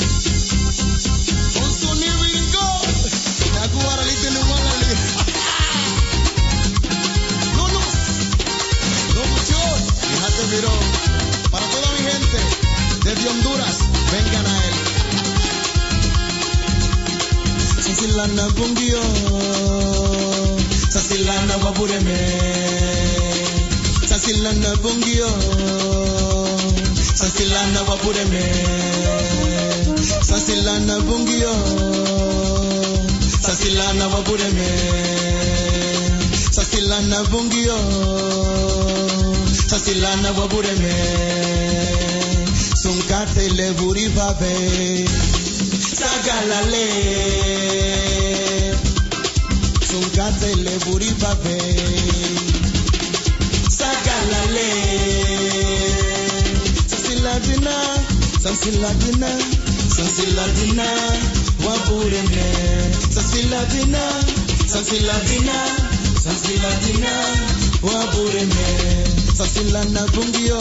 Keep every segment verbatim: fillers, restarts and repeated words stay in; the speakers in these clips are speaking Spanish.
Para toda mi gente desde Honduras, vengan a él. Sasilana bungio, sasilana wabureme, sasilana bungio, sasilana wabureme, sasilana bungio, sasilana wabureme, sasilana bungio. Sasilana wabureme, sunkate le buribabe, sagalale, sunkate le buribabe, sagalale, sasiladina, sasiladina, sasiladina, wabureme, sasiladina, sasiladina, sasiladina, wabureme. Sasilana bungio,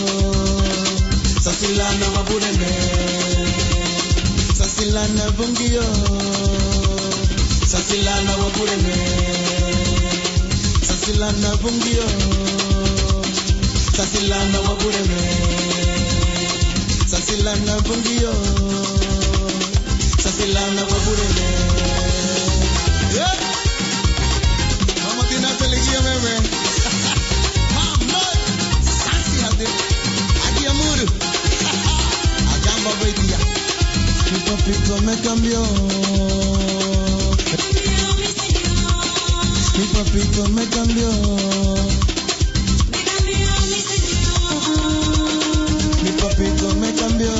sasilana wabureme, sasilana bungio, sasilana wabureme, sasilana bungio, sasilana wabureme, sasilana bungio, sasilana wabureme. Yeah. Vamos a tirar teleguía, meme. Mi papito me cambió, mi papito me cambió, mi papito me cambió,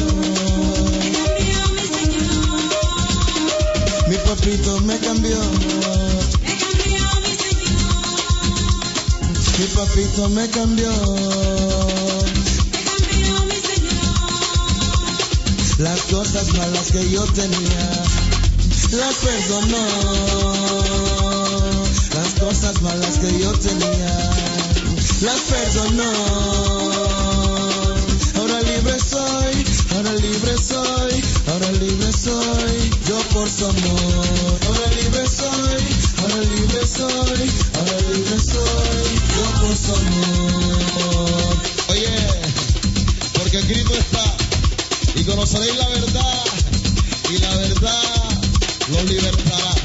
mi papito me cambió, mi papito me cambió. Las cosas malas que yo tenía, las perdonó. Las cosas malas que yo tenía, las perdonó. Ahora libre soy, ahora libre soy, ahora libre soy, yo por su amor. Ahora libre soy, ahora libre soy, ahora libre soy, yo por su amor. Oye, porque escrito está. Y conoceréis la verdad, y la verdad los libertará.